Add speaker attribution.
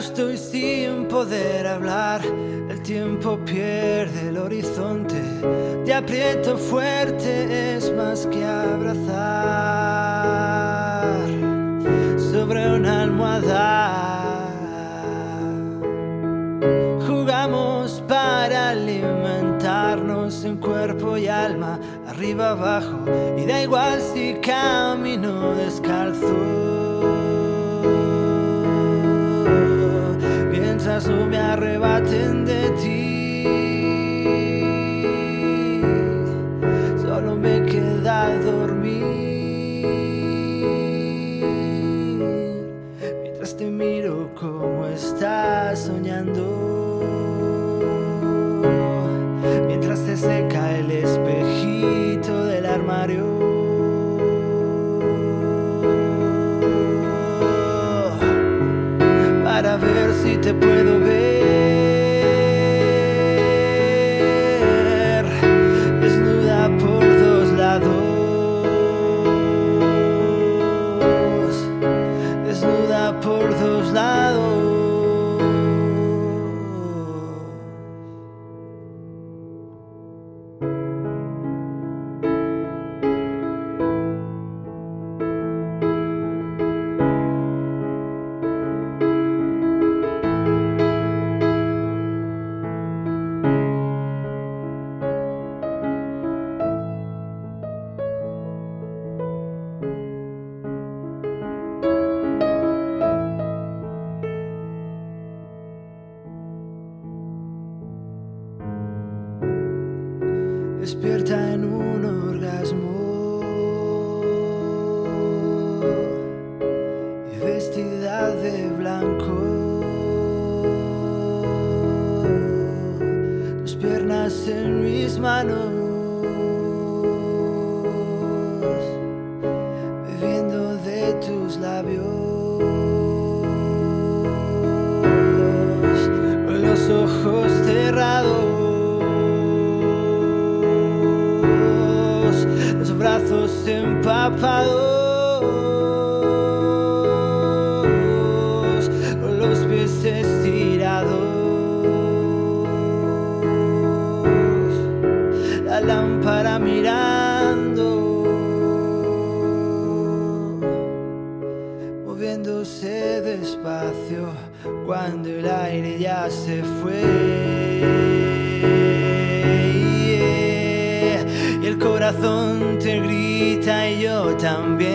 Speaker 1: estoy sin poder hablar. El tiempo pierde el horizonte. Te aprieto fuerte, es más que abrazar sobre una almohada. Jugamos para alimentarnos en cuerpo y alma, arriba abajo, y da igual si camino descalzo. Mientras no me arrebaten de ti, solo me queda dormir. Mientras te miro como estás soñando, mientras se seca el espejito del armario, para ver si te puedo ver desnuda por dos lados, desnuda por dos lados. Despierta en un orgasmo y vestida de blanco, tus piernas en mis manos, bebiendo de tus labios, con los ojos cerrados, los brazos empapados, con los pies estirados, la lámpara mirando, moviéndose despacio cuando el aire ya se fue. El corazón te grita y yo también.